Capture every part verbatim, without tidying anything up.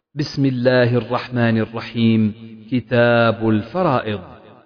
بسم الله الرحمن الرحيم. كتاب الفرائض.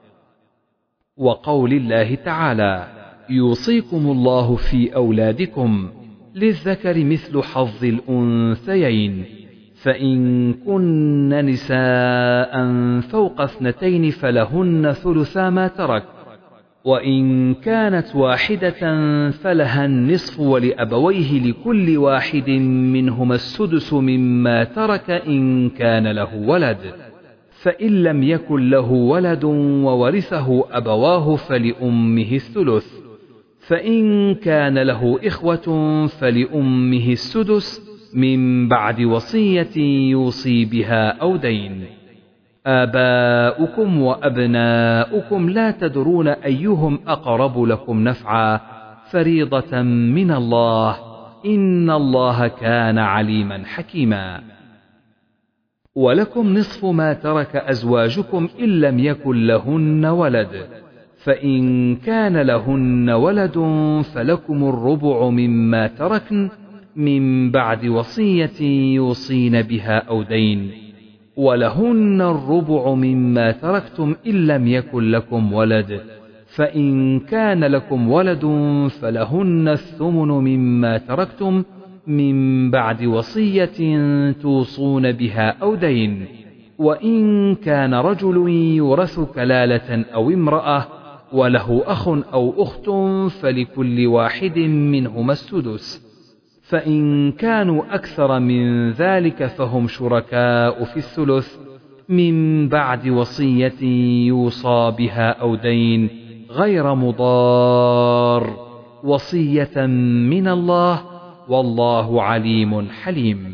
وقول الله تعالى: يوصيكم الله في أولادكم للذكر مثل حظ الأنثيين، فإن كن نساء فوق اثنتين فلهن ثلثا ما ترك، وإن كانت واحدة فلها النصف ولأبويه لكل واحد منهما السدس مما ترك إن كان له ولد، فإن لم يكن له ولد وورثه أبواه فلأمه الثلث، فإن كان له إخوة فلأمه السدس من بعد وصية يوصي بها أو دين. آباؤكم وأبناؤكم لا تدرون أيهم أقرب لكم نفعا، فريضة من الله، إن الله كان عليما حكيما. ولكم نصف ما ترك أزواجكم إن لم يكن لهن ولد، فإن كان لهن ولد فلكم الربع مما تركن من بعد وصية يوصين بها أو دين، ولهن الربع مما تركتم إن لم يكن لكم ولد، فإن كان لكم ولد فلهن الثمن مما تركتم من بعد وصية توصون بها أو دين، وإن كان رجل يورث كلالة أو امرأة وله أخ أو أخت فلكل واحد منهما السدس، فإن كانوا أكثر من ذلك فهم شركاء في الثلث من بعد وصية يوصى بها أو دين غير مضار، وصية من الله، والله عليم حليم.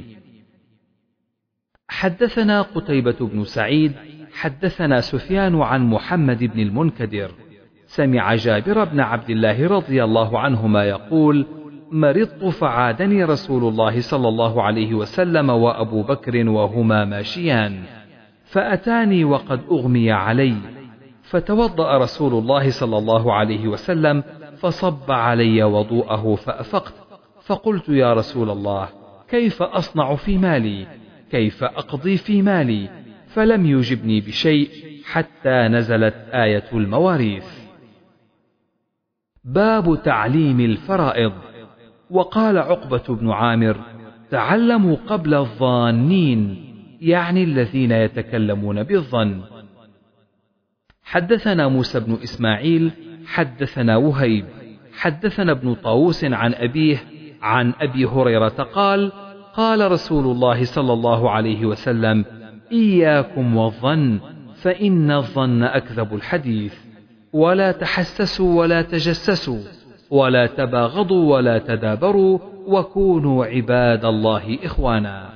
حدثنا قتيبة بن سعيد حدثنا سفيان عن محمد بن المنكدر سمع جابر بن عبد الله رضي الله عنهما يقول: مرضت فعادني رسول الله صلى الله عليه وسلم وأبو بكر وهما ماشيان، فأتاني وقد أغمي علي، فتوضأ رسول الله صلى الله عليه وسلم فصب علي وضوءه فأفقت، فقلت: يا رسول الله، كيف أصنع في مالي؟ كيف أقضي في مالي؟ فلم يجبني بشيء حتى نزلت آية المواريث. باب تعليم الفرائض. وقال عقبة بن عامر: تعلموا قبل الظانين، يعني الذين يتكلمون بالظن. حدثنا موسى بن إسماعيل حدثنا وهيب حدثنا ابن طاووس عن أبيه عن أبي هريرة قال: قال رسول الله صلى الله عليه وسلم: إياكم والظن، فإن الظن أكذب الحديث، ولا تحسسوا ولا تجسسوا، ولا تباغضوا ولا تدابروا، وكونوا عباد الله إخوانا.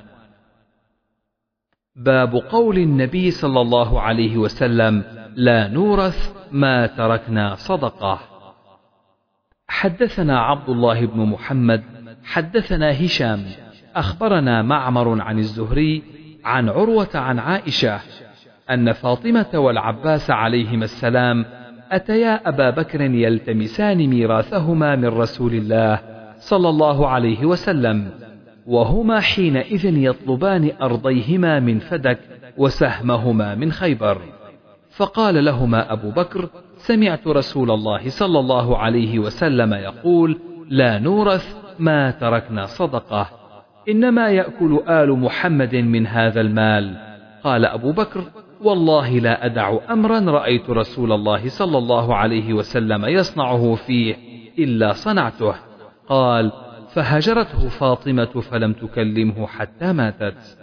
باب قول النبي صلى الله عليه وسلم: لا نورث ما تركنا صدقة. حدثنا عبد الله بن محمد حدثنا هشام أخبرنا معمر عن الزهري عن عروة عن عائشة أن فاطمة والعباس عليهما السلام أتيا أبا بكر يلتمسان ميراثهما من رسول الله صلى الله عليه وسلم، وهما حينئذ يطلبان أرضيهما من فدك وسهمهما من خيبر، فقال لهما أبو بكر: سمعت رسول الله صلى الله عليه وسلم يقول: لا نورث ما تركنا صدقة، إنما يأكل آل محمد من هذا المال. قال أبو بكر: والله لا أدع أمرا رأيت رسول الله صلى الله عليه وسلم يصنعه فيه إلا صنعته. قال: فهجرته فاطمة فلم تكلمه حتى ماتت.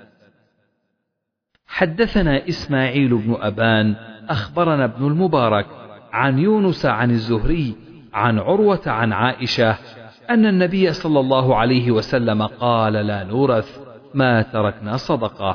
حدثنا إسماعيل بن أبان أخبرنا ابن المبارك عن يونس عن الزهري عن عروة عن عائشة أن النبي صلى الله عليه وسلم قال: لا نورث ما تركنا صدقة.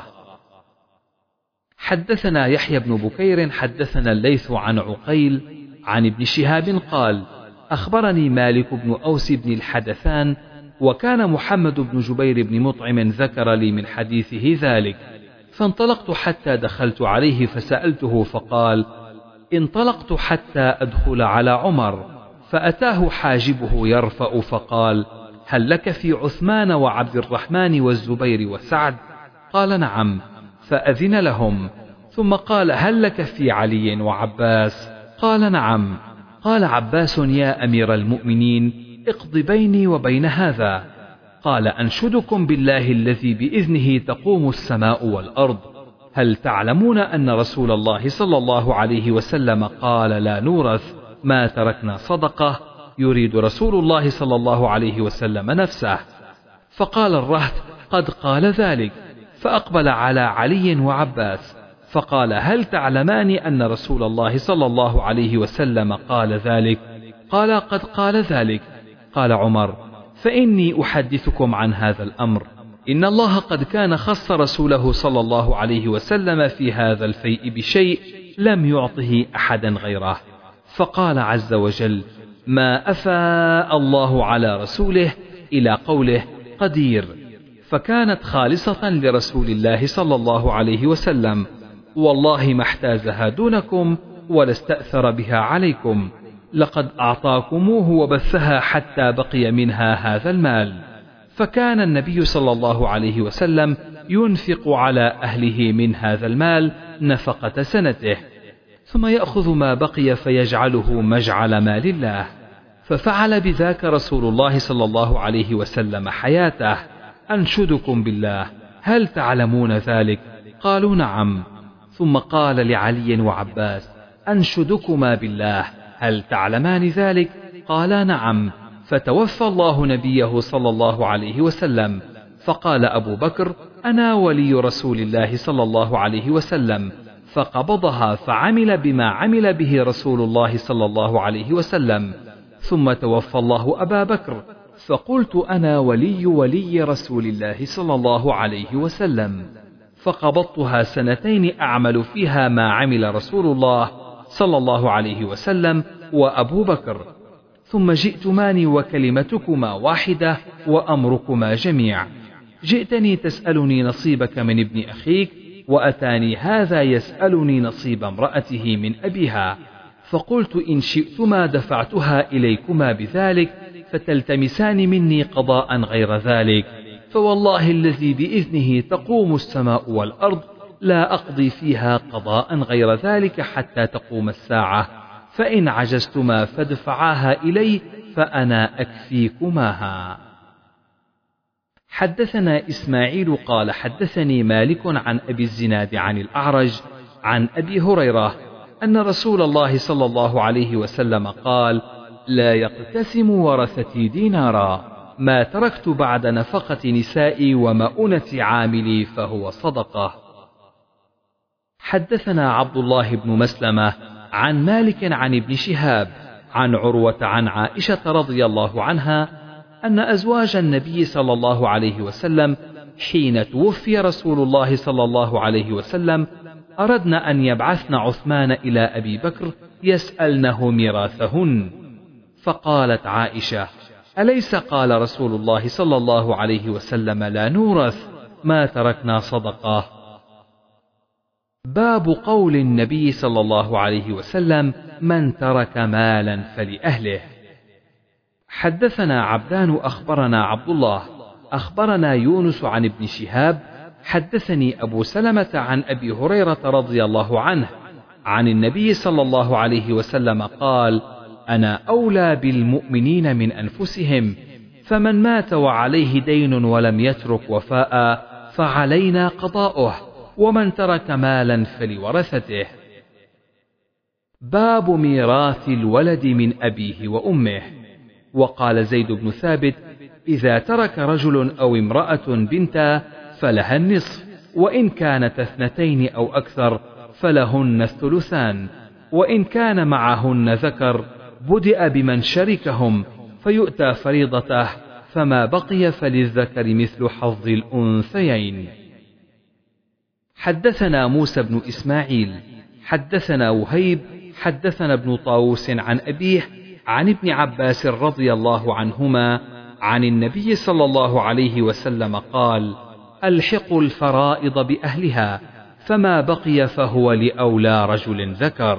حدثنا يحيى بن بكير حدثنا الليث عن عقيل عن ابن شهاب قال: أخبرني مالك بن أوس بن الحدثان، وكان محمد بن جبير بن مطعم ذكر لي من حديثه ذلك، فانطلقت حتى دخلت عليه فسألته، فقال: انطلقت حتى أدخل على عمر، فأتاه حاجبه يرفأ فقال: هل لك في عثمان وعبد الرحمن والزبير وسعد؟ قال نعم، فأذن لهم، ثم قال هل لك في علي وعباس؟ قال نعم. قال عباس يا أمير المؤمنين اقض بيني وبين هذا. قال أنشدكم بالله الذي بإذنه تقوم السماء والأرض، هل تعلمون أن رسول الله صلى الله عليه وسلم قال لا نورث ما تركنا صدقة، يريد رسول الله صلى الله عليه وسلم نفسه. فقال الرهط قد قال ذلك، فأقبل على علي وعباس فقال هل تعلمان أن رسول الله صلى الله عليه وسلم قال ذلك؟ قال قد قال ذلك. قال عمر فإني أحدثكم عن هذا الأمر، إن الله قد كان خص رسوله صلى الله عليه وسلم في هذا الفيء بشيء لم يعطه أحدا غيره. فقال عز وجل ما أفاء الله على رسوله إلى قوله قدير، فكانت خالصة لرسول الله صلى الله عليه وسلم، والله ما احتازها دونكم ولا استأثر بها عليكم، لقد أعطاكموه وبثها حتى بقي منها هذا المال. فكان النبي صلى الله عليه وسلم ينفق على أهله من هذا المال نفقة سنته، ثم يأخذ ما بقي فيجعله مجعل مال الله. ففعل بذاك رسول الله صلى الله عليه وسلم حياته. أنشدكم بالله هل تعلمون ذلك؟ قالوا نعم. ثم قال لعلي وعباس أنشدكما بالله هل تعلمان ذلك؟ قالا نعم. فتوفى الله نبيه صلى الله عليه وسلم، فقال أبو بكر أنا ولي رسول الله صلى الله عليه وسلم، فقبضها فعمل بما عمل به رسول الله صلى الله عليه وسلم. ثم توفى الله أبا بكر، فقلت أنا ولي ولي رسول الله صلى الله عليه وسلم، فقبضتها سنتين أعمل فيها ما عمل رسول الله صلى الله عليه وسلم وأبو بكر، ثم جئتماني وكلمتكما واحدة وأمركما جميع. جئتني تسألني نصيبك من ابن أخيك، وأتاني هذا يسألني نصيب امرأته من أبيها، فقلت إن شئتما دفعتها إليكما بذلك فتلتمسان مني قضاء غير ذلك، فوالله الذي بإذنه تقوم السماء والأرض لا أقضي فيها قضاء غير ذلك حتى تقوم الساعة، فإن عجزتما فادفعاها إلي فأنا أكفيكماها. حدثنا إسماعيل قال حدثني مالك عن أبي الزناد عن الأعرج عن أبي هريرة أن رسول الله صلى الله عليه وسلم قال لا يقتسم ورثتي دينارا، ما تركت بعد نفقة نسائي ومؤونة عاملي فهو صدقة. حدثنا عبد الله بن مسلمة عن مالك عن ابن شهاب عن عروة عن عائشة رضي الله عنها أن أزواج النبي صلى الله عليه وسلم حين توفي رسول الله صلى الله عليه وسلم أردن أن يبعثن عثمان إلى أبي بكر يسألنه ميراثهن، فقالت عائشة أليس قال رسول الله صلى الله عليه وسلم لا نورث ما تركنا صدقة؟ باب قول النبي صلى الله عليه وسلم من ترك مالا فلأهله. حدثنا عبدان أخبرنا عبد الله أخبرنا يونس عن ابن شهاب حدثني أبو سلمة عن أبي هريرة رضي الله عنه عن النبي صلى الله عليه وسلم قال أنا أولى بالمؤمنين من أنفسهم، فمن مات وعليه دين ولم يترك وفاء فعلينا قضاؤه، ومن ترك مالا فلورثته. باب ميراث الولد من أبيه وأمه. وقال زيد بن ثابت إذا ترك رجل أو امرأة بنتا فلها النصف، وإن كانت اثنتين أو أكثر فلهن الثلثان، وإن كان معهن ذكر بدأ بمن شركهم فيؤتى فريضته، فما بقي فللذكر مثل حظ الأنثيين. حدثنا موسى بن إسماعيل حدثنا وهيب حدثنا ابن طاووس عن أبيه عن ابن عباس رضي الله عنهما عن النبي صلى الله عليه وسلم قال ألحقوا الفرائض بأهلها، فما بقي فهو لأولى رجل ذكر.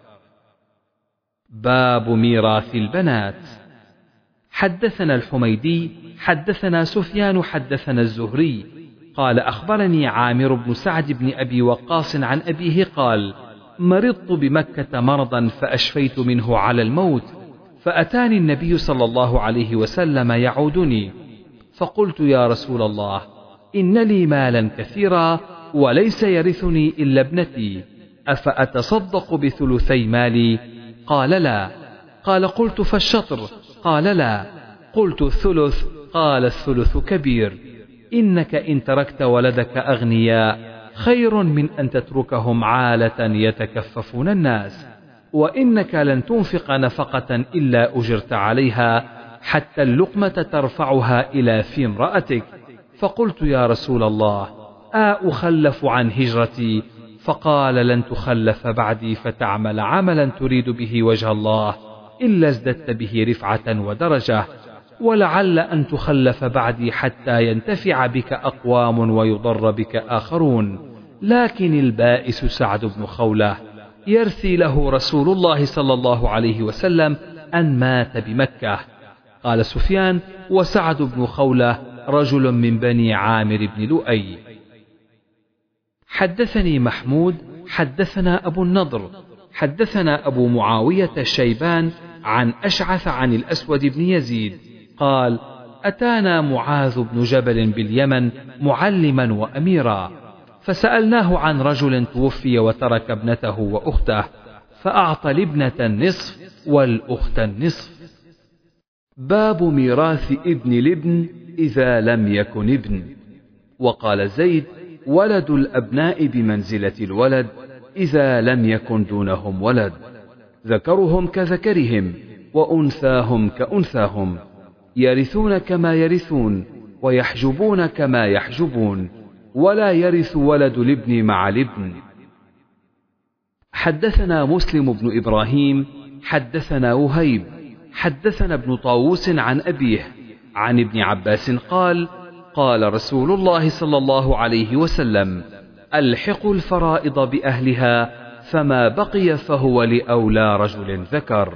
باب ميراث البنات. حدثنا الحميدي حدثنا سفيان حدثنا الزهري قال أخبرني عامر بن سعد بن أبي وقاص عن أبيه قال مرضت بمكة مرضا فأشفيت منه على الموت، فأتاني النبي صلى الله عليه وسلم يعودني، فقلت يا رسول الله إن لي مالا كثيرا وليس يرثني إلا ابنتي، أفأتصدق بثلثي مالي؟ قال لا. قال قلت فالشطر؟ قال لا. قلت الثلث؟ قال الثلث كبير. إنك إن تركت ولدك أغنياء خير من أن تتركهم عالة يتكففون الناس، وإنك لن تنفق نفقة إلا أجرت عليها حتى اللقمة ترفعها إلى في امرأتك. فقلت يا رسول الله أأخلف عن هجرتي؟ فقال لن تخلف بعدي فتعمل عملا تريد به وجه الله إلا ازددت به رفعة ودرجة، ولعل أن تخلف بعدي حتى ينتفع بك أقوام ويضر بك آخرون، لكن البائس سعد بن خولة يرثي له رسول الله صلى الله عليه وسلم أن مات بمكة. قال سفيان: وسعد بن خولة رجل من بني عامر بن لؤي. حدثني محمود حدثنا أبو النضر حدثنا أبو معاوية الشيبان عن أشعث عن الأسود بن يزيد قال: أتانا معاذ بن جبل باليمن معلما وأميرا، فسألناه عن رجل توفي وترك ابنته وأخته، فأعطى الابنة النصف والأخت النصف. باب ميراث ابن الابن إذا لم يكن ابن. وقال زيد: ولد الأبناء بمنزلة الولد إذا لم يكن دونهم ولد، ذكرهم كذكرهم وأنثاهم كأنثاهم، يرثون كما يرثون ويحجبون كما يحجبون، ولا يرث ولد الابن مع الابن. حدثنا مسلم بن إبراهيم حدثنا وهيب حدثنا ابن طاووس عن أبيه عن ابن عباس قال: قال رسول الله صلى الله عليه وسلم: ألحقوا الفرائض بأهلها، فما بقي فهو لأولى رجل ذكر.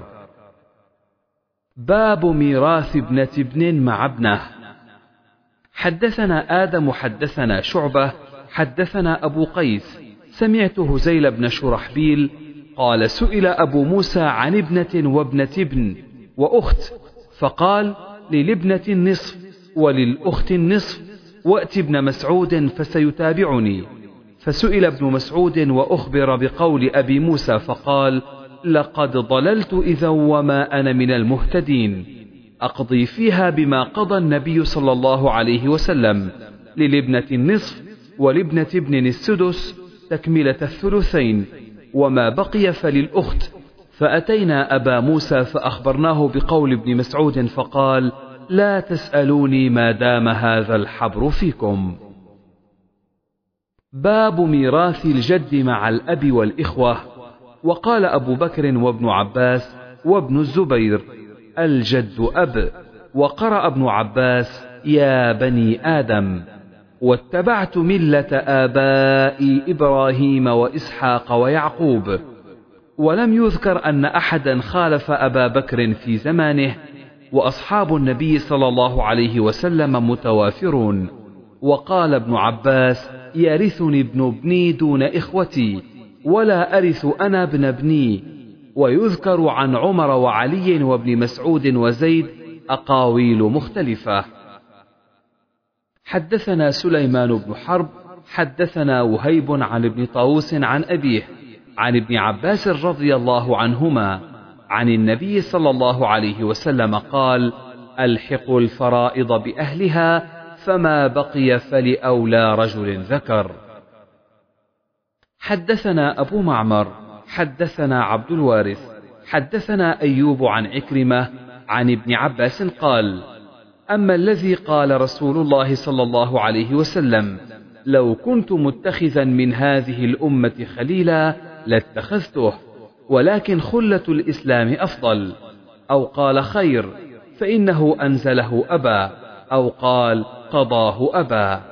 باب ميراث ابنة ابن مع ابنه. حدثنا آدم حدثنا شعبة حدثنا أبو قيس سمعت هزيل بن شرحبيل قال: سئل أبو موسى عن ابنة وابنة ابن وأخت، فقال: للابنة النصف وللأخت النصف، وأت ابن مسعود فسيتابعني. فسئل ابن مسعود وأخبر بقول أبي موسى فقال: لقد ضللت إذا وما أنا من المهتدين، أقضي فيها بما قضى النبي صلى الله عليه وسلم: للابنة النصف ولابنة ابن السدس تكملة الثلثين، وما بقي فللأخت. فأتينا أبا موسى فأخبرناه بقول ابن مسعود فقال: لا تسألوني ما دام هذا الحبر فيكم. باب ميراث الجد مع الأب والإخوة. وقال أبو بكر وابن عباس وابن الزبير: الجد أب. وقرأ ابن عباس: يا بني آدم. واتبعت ملة آبائي إبراهيم وإسحاق ويعقوب. ولم يذكر أن أحدا خالف أبا بكر في زمانه، وأصحاب النبي صلى الله عليه وسلم متوافرون. وقال ابن عباس: يرثني ابن ابني دون إخوتي، ولا أرث أنا ابن ابني. ويذكر عن عمر وعلي وابن مسعود وزيد أقاويل مختلفة. حدثنا سليمان بن حرب حدثنا وهيب عن ابن طاووس عن أبيه عن ابن عباس رضي الله عنهما عن النبي صلى الله عليه وسلم قال: ألحقوا الفرائض بأهلها، فما بقي فلأولى رجل ذكر. حدثنا أبو معمر حدثنا عبد الوارث حدثنا أيوب عن عكرمة عن ابن عباس قال: أما الذي قال رسول الله صلى الله عليه وسلم: لو كنت متخذا من هذه الأمة خليلا لاتخذته، ولكن خلة الإسلام أفضل، أو قال خير، فإنه أنزله أبا، أو قال قضاه أبا.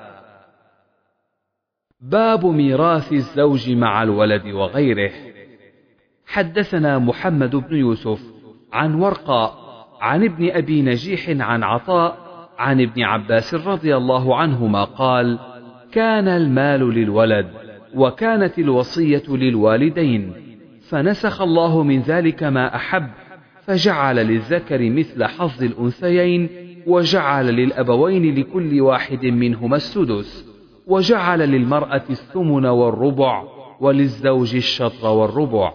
باب ميراث الزوج مع الولد وغيره. حدثنا محمد بن يوسف عن ورقاء عن ابن أبي نجيح عن عطاء عن ابن عباس رضي الله عنهما قال: كان المال للولد وكانت الوصية للوالدين، فنسخ الله من ذلك ما أحب، فجعل للذكر مثل حظ الأنثيين، وجعل للأبوين لكل واحد منهما السدس، وجعل للمرأة الثمن والربع، وللزوج الشطر والربع.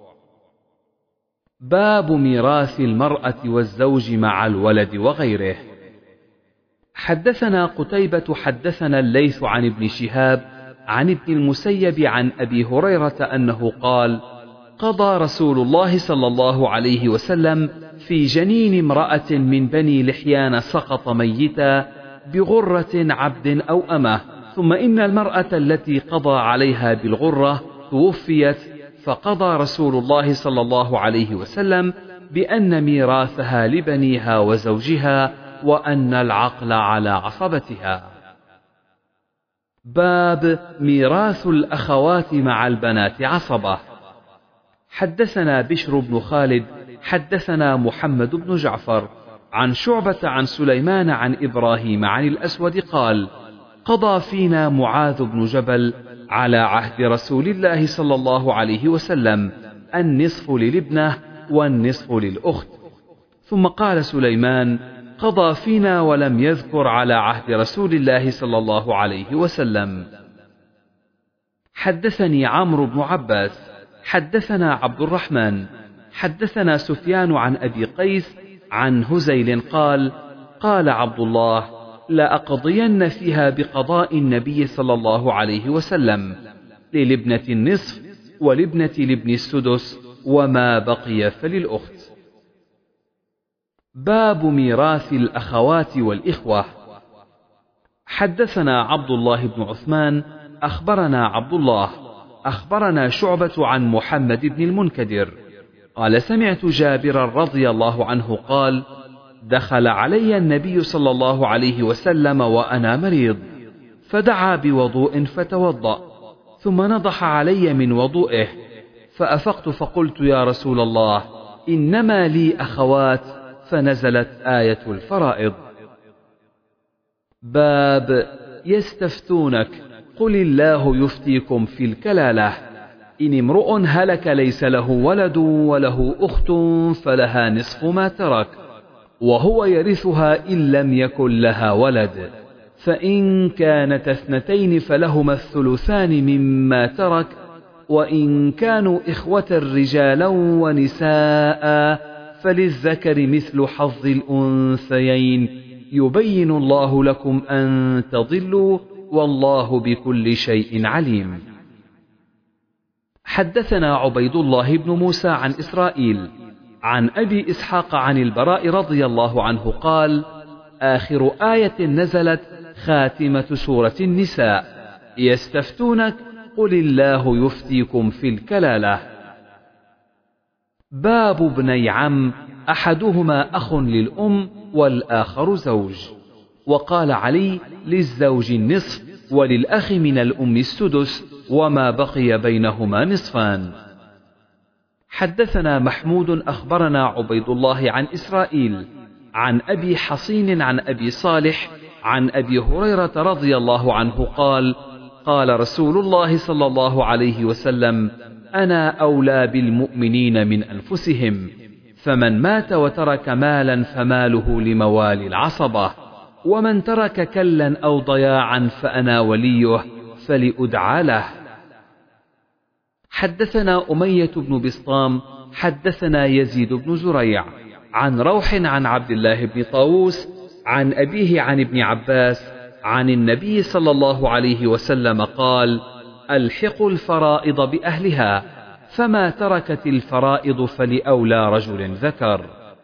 باب ميراث المرأة والزوج مع الولد وغيره. حدثنا قتيبة حدثنا الليث عن ابن شهاب عن ابن المسيب عن أبي هريرة أنه قال: قضى رسول الله صلى الله عليه وسلم في جنين امرأة من بني لحيان سقط ميتا بغرة عبد أو أمة، ثم إن المرأة التي قضى عليها بالغرة توفيت، فقضى رسول الله صلى الله عليه وسلم بأن ميراثها لبنيها وزوجها، وأن العقل على عصبتها. باب ميراث الأخوات مع البنات عصبة. حدثنا بشر بن خالد حدثنا محمد بن جعفر عن شعبة عن سليمان عن إبراهيم عن الأسود قال: قضى فينا معاذ بن جبل على عهد رسول الله صلى الله عليه وسلم النصف للابنة والنصف للأخت. ثم قال سليمان: قضى فينا ولم يذكر على عهد رسول الله صلى الله عليه وسلم. حدثني عمرو بن عباس حدثنا عبد الرحمن حدثنا سفيان عن أبي قيس عن هزيل قال: قال عبد الله: لأقضين فيها بقضاء النبي صلى الله عليه وسلم، للابنة النصف ولابنة لابن السدس، وما بقي فللأخت. باب ميراث الأخوات والإخوة. حدثنا عبد الله بن عثمان أخبرنا عبد الله أخبرنا شعبة عن محمد بن المنكدر قال: سمعت جابرا رضي الله عنه قال: دخل علي النبي صلى الله عليه وسلم وأنا مريض، فدعا بوضوء فتوضأ، ثم نضح علي من وضوئه، فأفقت فقلت: يا رسول الله، إنما لي أخوات، فنزلت آية الفرائض. باب يستفتونك قل الله يفتيكم في الكلالة، إن امرؤ هلك ليس له ولد وله أخت فلها نصف ما ترك، وهو يرثها إن لم يكن لها ولد، فإن كانت اثنتين فلهما الثلثان مما ترك، وإن كانوا إخوة رجالا ونساء فللذكر مثل حظ الأنثيين، يبين الله لكم أن تضلوا، والله بكل شيء عليم. حدثنا عبيد الله بن موسى عن إسرائيل عن أبي إسحاق عن البراء رضي الله عنه قال: آخر آية نزلت خاتمة سورة النساء: يستفتونك قل الله يفتيكم في الكلالة. باب ابني عم، أحدهما أخ للأم والآخر زوج. وقال علي: للزوج النصف، وللأخ من الأم السدس، وما بقي بينهما نصفان. حدثنا محمود أخبرنا عبيد الله عن إسرائيل عن أبي حصين عن أبي صالح عن أبي هريرة رضي الله عنه قال: قال رسول الله صلى الله عليه وسلم: أنا أولى بالمؤمنين من أنفسهم، فمن مات وترك مالا فماله لموالي العصبة، ومن ترك كلا أو ضياعا فأنا وليه فلأدعى له. حدثنا أمية بن بسطام حدثنا يزيد بن زريع عن روح عن عبد الله بن طاووس عن أبيه عن ابن عباس عن النبي صلى الله عليه وسلم قال: ألحقوا الفرائض بأهلها، فما تركت الفرائض فلأولى رجل ذكر.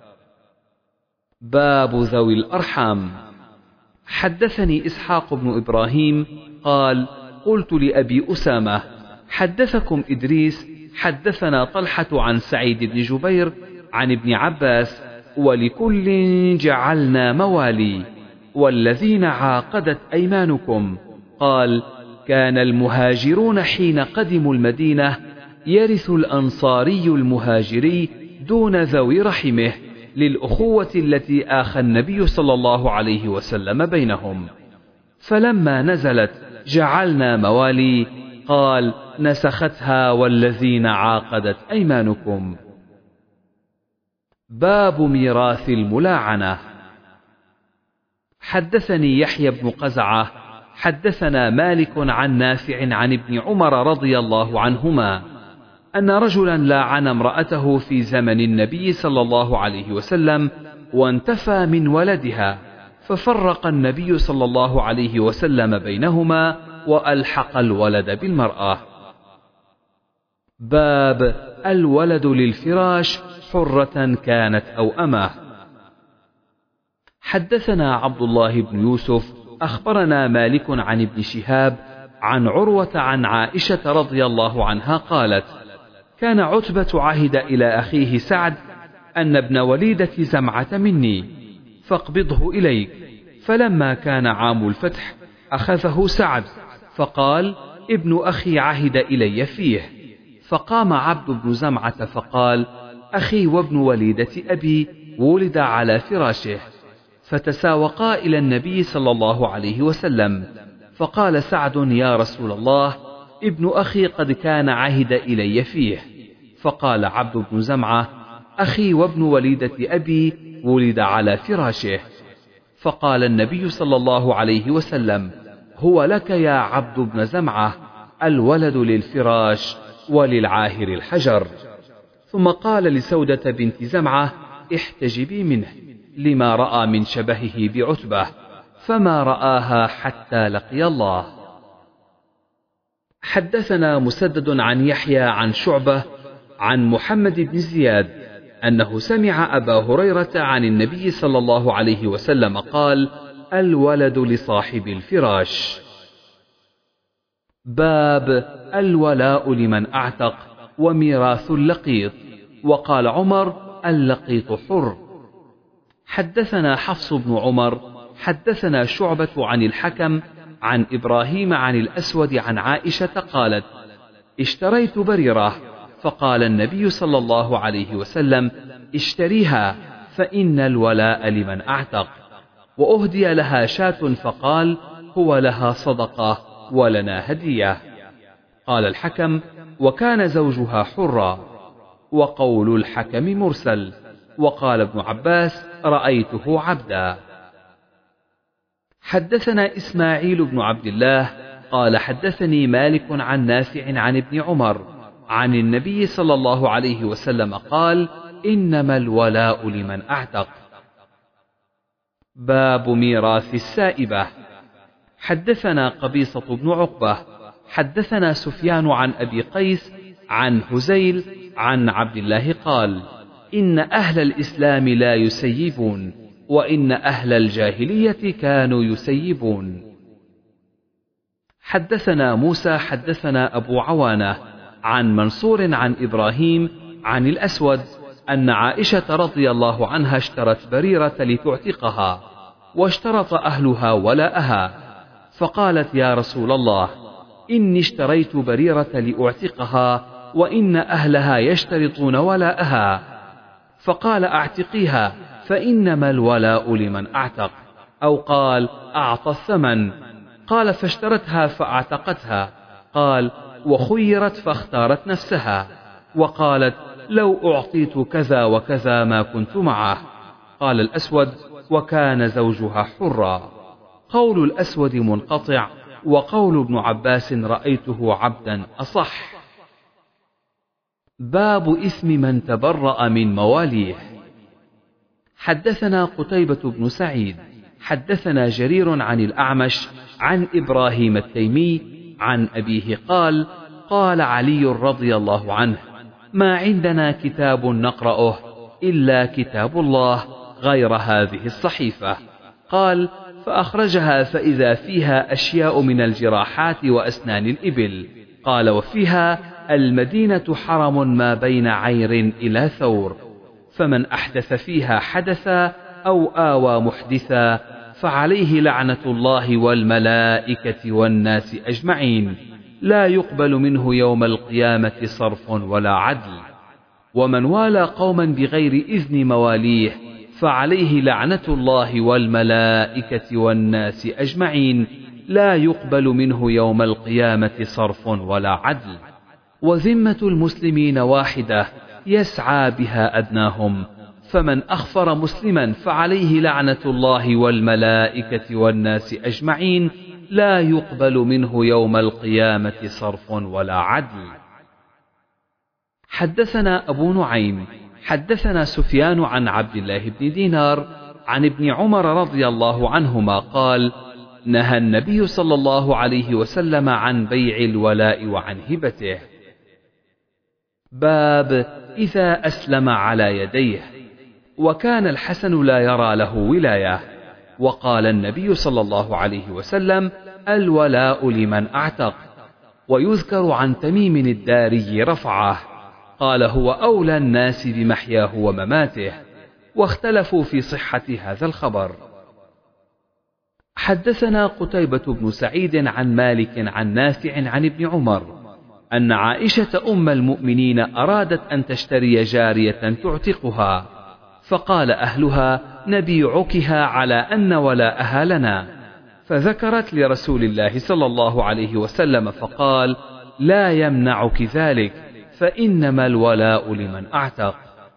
باب ذوي الأرحام. حدثني إسحاق بن إبراهيم قال: قلت لأبي أسامة: حدثكم إدريس حدثنا طلحة عن سعيد بن جبير عن ابن عباس: ولكل جعلنا موالي، والذين عاقدت أيمانكم. قال: كان المهاجرون حين قدموا المدينة يرث الأنصاري المهاجري دون ذوي رحمه، للأخوة التي آخى النبي صلى الله عليه وسلم بينهم. فلما نزلت جعلنا موالي؟ قال: نسختها والذين عاقدت أيمانكم. باب ميراث الملاعنة. حدثني يحيى بن قزعة حدثنا مالك عن نافع عن ابن عمر رضي الله عنهما أن رجلا لاعن امرأته في زمن النبي صلى الله عليه وسلم وانتفى من ولدها، ففرق النبي صلى الله عليه وسلم بينهما وألحق الولد بالمرأة. باب الولد للفراش حرة كانت أو أمه. حدثنا عبد الله بن يوسف أخبرنا مالك عن ابن شهاب عن عروة عن عائشة رضي الله عنها قالت: كان عتبة عهد إلى أخيه سعد أن ابن وليدة زمعة مني فاقبضه إليك، فلما كان عام الفتح أخذه سعد فقال: ابن أخي عهد إلي فيه. فقام عبد بن زمعة فقال: أخي وابن وليدة أبي ولد على فراشه. فتساوقا إلى النبي صلى الله عليه وسلم، فقال سعد: يا رسول الله، ابن أخي قد كان عهد إلي فيه. فقال عبد بن زمعة: أخي وابن وليدة أبي ولد على فراشه. فقال النبي صلى الله عليه وسلم: هو لك يا عبد بن زمعة، الولد للفراش وللعاهر الحجر. ثم قال لسودة بنت زمعة: احتجبي منه، لما رأى من شبهه بعتبة، فما رآها حتى لقي الله. حدثنا مسدد عن يحيى عن شعبة عن محمد بن زياد أنه سمع أبا هريرة عن النبي صلى الله عليه وسلم قال: الولد لصاحب الفراش. باب الولاء لمن أعتق وميراث اللقيط. وقال عمر: اللقيط حر. حدثنا حفص بن عمر حدثنا شعبة عن الحكم عن إبراهيم عن الأسود عن عائشة قالت: اشتريت بريرة، فقال النبي صلى الله عليه وسلم: اشتريها فإن الولاء لمن أعتق. وأهدي لها شاة، فقال: هو لها صدقة ولنا هدية. قال الحكم: وكان زوجها حرا. وقول الحكم مرسل. وقال ابن عباس: رأيته عبدا. حدثنا إسماعيل بن عبد الله قال حدثني مالك عن نافع عن ابن عمر عن النبي صلى الله عليه وسلم قال: إنما الولاء لمن أعتق. باب ميراث السائبة. حدثنا قبيصة بن عقبة حدثنا سفيان عن أبي قيس عن هزيل عن عبد الله قال: إن أهل الإسلام لا يسيبون، وإن أهل الجاهلية كانوا يسيبون. حدثنا موسى حدثنا أبو عوانة عن منصور عن إبراهيم عن الأسود أن عائشة رضي الله عنها اشترت بريرة لتعتقها، واشترط أهلها ولاءها، فقالت: يا رسول الله، إني اشتريت بريرة لأعتقها، وإن أهلها يشترطون ولاءها. فقال: أعتقيها فإنما الولاء لمن أعتق، أو قال: أعطى الثمن. قال: فاشترتها فأعتقتها. قال: وخيرت فاختارت نفسها، وقالت: لو أعطيت كذا وكذا ما كنت معه. قال الأسود: وكان زوجها حرا. قول الأسود منقطع، وقول ابن عباس رأيته عبدا أصح. باب إثم من تبرأ من مواليه. حدثنا قتيبة بن سعيد حدثنا جرير عن الأعمش عن إبراهيم التيمي عن أبيه قال: قال علي رضي الله عنه: ما عندنا كتاب نقرأه إلا كتاب الله غير هذه الصحيفة. قال: فأخرجها فإذا فيها أشياء من الجراحات وأسنان الإبل. قال: وفيها: المدينة حرم ما بين عير إلى ثور، فمن أحدث فيها حدثا أو آوى محدثا فعليه لعنة الله والملائكة والناس أجمعين، لا يقبل منه يوم القيامة صرف ولا عدل. ومن والى قوما بغير إذن مواليه فعليه لعنة الله والملائكة والناس أجمعين، لا يقبل منه يوم القيامة صرف ولا عدل. وذمة المسلمين واحدة يسعى بها أدناهم، فمن أخفر مسلما فعليه لعنة الله والملائكة والناس أجمعين، لا يقبل منه يوم القيامة صرف ولا عدل. حدثنا أبو نعيم حدثنا سفيان عن عبد الله بن دينار عن ابن عمر رضي الله عنهما قال: نهى النبي صلى الله عليه وسلم عن بيع الولاء وعن هبته. باب إذا أسلم على يديه. وكان الحسن لا يرى له ولاية، وقال النبي صلى الله عليه وسلم: الولاء لمن أعتق. ويذكر عن تميم الداري رفعه قال: هو أولى الناس بمحياه ومماته. واختلفوا في صحة هذا الخبر. حدثنا قتيبة بن سعيد عن مالك عن نافع عن ابن عمر أن عائشة أم المؤمنين أرادت أن تشتري جارية تعتقها، فقال أهلها: نبيعكها على أن ولاءها لنا. فذكرت لرسول الله صلى الله عليه وسلم فقال: لا يمنعك ذلك، فإنما الولاء لمن أعتق.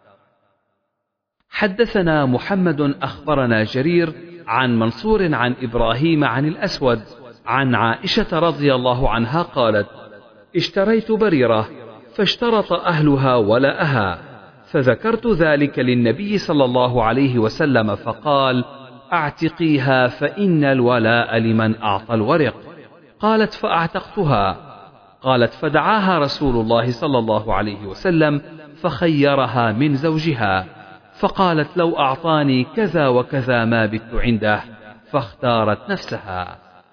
حدثنا محمد أخبرنا جرير عن منصور عن إبراهيم عن الأسود عن عائشة رضي الله عنها قالت: اشتريت بريرة فاشترط أهلها ولاءها، فذكرت ذلك للنبي صلى الله عليه وسلم فقال: اعتقيها فإن الولاء لمن أعطى الورق. قالت: فأعتقتها. قالت: فدعاها رسول الله صلى الله عليه وسلم فخيرها من زوجها، فقالت: لو أعطاني كذا وكذا ما بت عنده، فاختارت نفسها.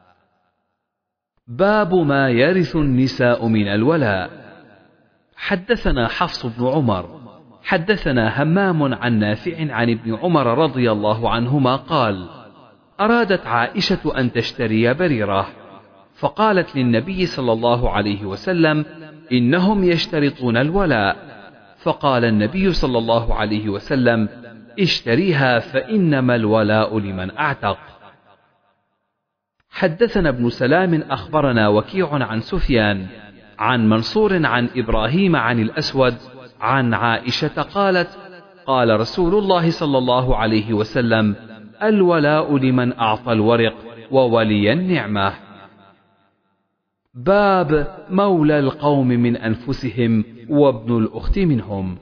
باب ما يرث النساء من الولاء. حدثنا حفص بن عمر حدثنا همام عن نافع عن ابن عمر رضي الله عنهما قال: أرادت عائشة أن تشتري بريرة، فقالت للنبي صلى الله عليه وسلم: إنهم يشترطون الولاء. فقال النبي صلى الله عليه وسلم: اشتريها فإنما الولاء لمن أعتق. حدثنا ابن سلام أخبرنا وكيع عن سفيان عن منصور عن إبراهيم عن الأسود عن عائشة قالت: قال رسول الله صلى الله عليه وسلم: الولاء لمن أعطى الورق وولي النعمة. باب مولى القوم من أنفسهم وابن الأخت منهم.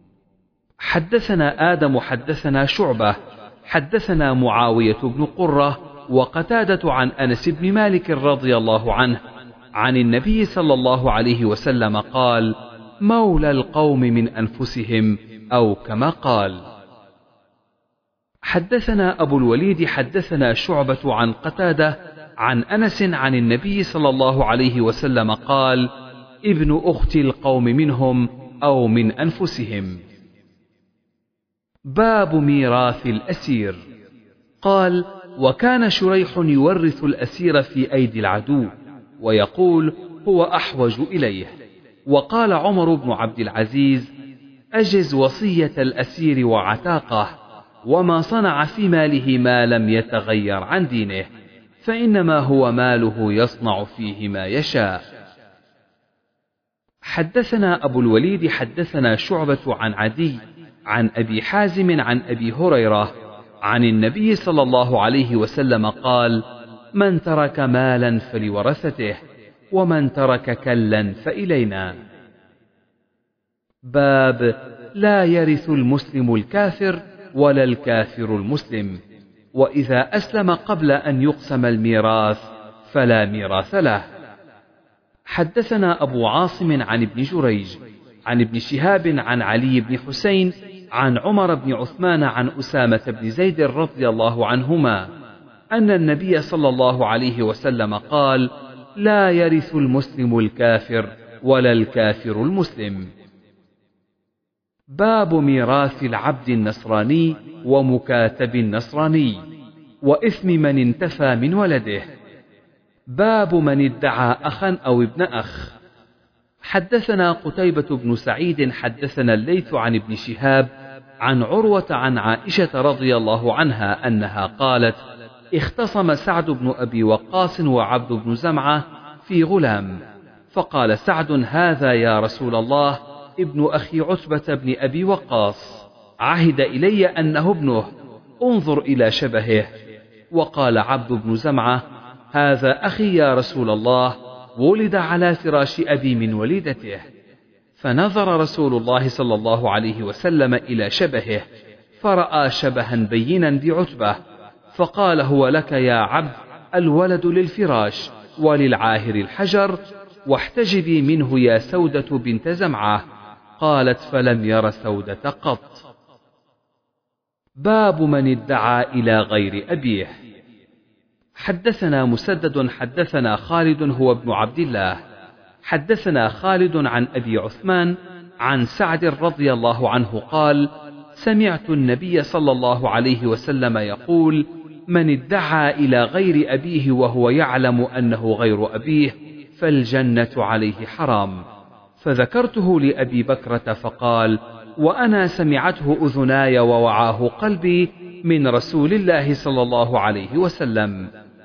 حدثنا آدم حدثنا شعبة حدثنا معاوية بن قرة وقتادة عن أنس بن مالك رضي الله عنه عن النبي صلى الله عليه وسلم قال: مولى القوم من أنفسهم، أو كما قال. حدثنا أبو الوليد حدثنا شعبة عن قتادة عن أنس عن النبي صلى الله عليه وسلم قال: ابن أخت القوم منهم أو من أنفسهم. باب ميراث الأسير. قال: وكان شريح يورث الأسير في أيدي العدو ويقول: هو أحوج إليه. وقال عمر بن عبد العزيز: أجز وصية الأسير وعتاقه، وما صنع في ماله ما لم يتغير عن دينه، فإنما هو ماله يصنع فيه ما يشاء. حدثنا أبو الوليد حدثنا شعبة عن عدي عن أبي حازم عن أبي هريرة عن النبي صلى الله عليه وسلم قال: من ترك مالا فلورثته، ومن ترك كلا فإلينا. باب لا يرث المسلم الكافر ولا الكافر المسلم، وإذا أسلم قبل أن يقسم الميراث فلا ميراث له. حدثنا أبو عاصم عن ابن جريج عن ابن شهاب عن علي بن حسين عن عمر بن عثمان عن أسامة بن زيد رضي الله عنهما أن النبي صلى الله عليه وسلم قال: لا يرث المسلم الكافر ولا الكافر المسلم. باب ميراث العبد النصراني ومكاتب النصراني وإثم من انتفى من ولده. باب من ادعى أخا أو ابن أخ. حدثنا قتيبة بن سعيد حدثنا الليث عن ابن شهاب عن عروة عن عائشة رضي الله عنها أنها قالت: اختصم سعد بن أبي وقاص وعبد بن زمعة في غلام، فقال سعد: هذا يا رسول الله ابن أخي عتبة بن أبي وقاص، عهد إلي أنه ابنه، انظر إلى شبهه. وقال عبد بن زمعة: هذا أخي يا رسول الله، ولد على فراش أبي من وليدته. فنظر رسول الله صلى الله عليه وسلم إلى شبهه، فرأى شبها بينا بعتبة، فقال: هو لك يا عبد، الولد للفراش وللعاهر الحجر، واحتجبي منه يا سودة بنت زمعة. قالت: فلم ير سودة قط. باب من ادعى إلى غير أبيه. حدثنا مسدد حدثنا خالد هو ابن عبد الله حدثنا خالد عن أبي عثمان عن سعد رضي الله عنه قال: سمعت النبي صلى الله عليه وسلم يقول: من ادعى إلى غير أبيه وهو يعلم أنه غير أبيه فالجنة عليه حرام. فذكرته لأبي بكرة فقال: وأنا سمعته أذناي ووعاه قلبي من رسول الله صلى الله عليه وسلم.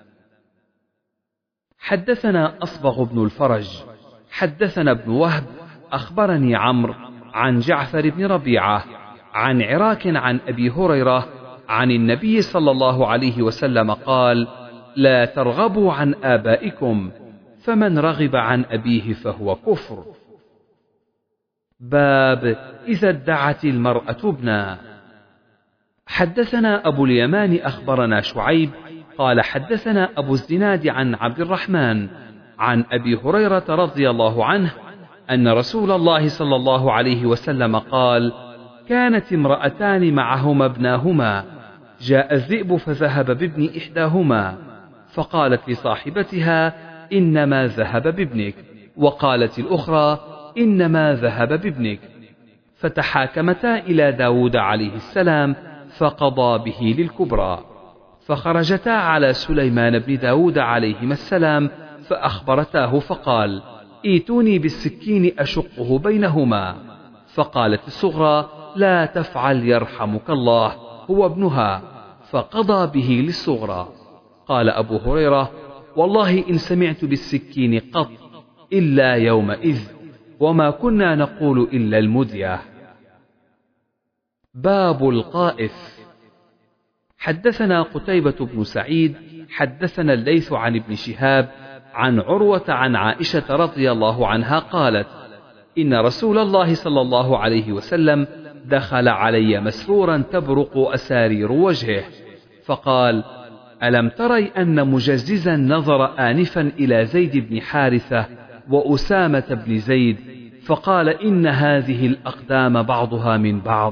حدثنا أصبغ بن الفرج حدثنا ابن وهب أخبرني عمرو عن جعفر بن ربيعة عن عراك عن أبي هريرة عن النبي صلى الله عليه وسلم قال: لا ترغبوا عن آبائكم، فمن رغب عن أبيه فهو كفر. باب إذا ادعت المرأة ابنا. حدثنا أبو اليمان أخبرنا شعيب قال حدثنا أبو الزناد عن عبد الرحمن عن أبي هريرة رضي الله عنه أن رسول الله صلى الله عليه وسلم قال: كانت امرأتان معهما ابناهما، جاء الذئب فذهب بابن إحداهما، فقالت لصاحبتها: إنما ذهب بابنك، وقالت الأخرى: إنما ذهب بابنك، فتحاكمتا إلى داود عليه السلام فقضى به للكبرى، فخرجتا على سليمان بن داود عليهما السلام فأخبرتاه فقال: ائتوني بالسكين أشقه بينهما. فقالت الصغرى: لا تفعل يرحمك الله، هو ابنها، فقضى به للصغرى. قال أبو هريرة: والله إن سمعت بالسكين قط إلا يومئذ، وما كنا نقول إلا المذية. باب القائف. حدثنا قتيبة بن سعيد حدثنا الليث عن ابن شهاب عن عروة عن عائشة رضي الله عنها قالت: إن رسول الله صلى الله عليه وسلم دخل علي مسرورا تبرق أسارير وجهه، فقال: ألم تري أن مجززا نظر آنفا إلى زيد بن حارثة وأسامة بن زيد، فقال: إن هذه الأقدام بعضها من بعض.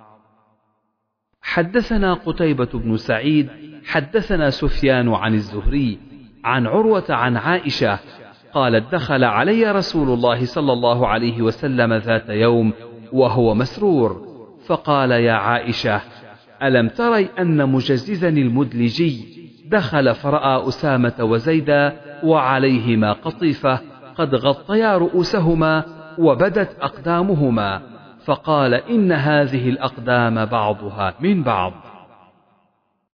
حدثنا قتيبة بن سعيد حدثنا سفيان عن الزهري عن عروة عن عائشة قالت: دخل علي رسول الله صلى الله عليه وسلم ذات يوم وهو مسرور، فقال: يا عائشة، ألم تري أن مجززا المدلجي دخل فرأى أسامة وزيدا وعليهما قطيفة قد غطيا رؤوسهما وبدت أقدامهما، فقال: إن هذه الأقدام بعضها من بعض.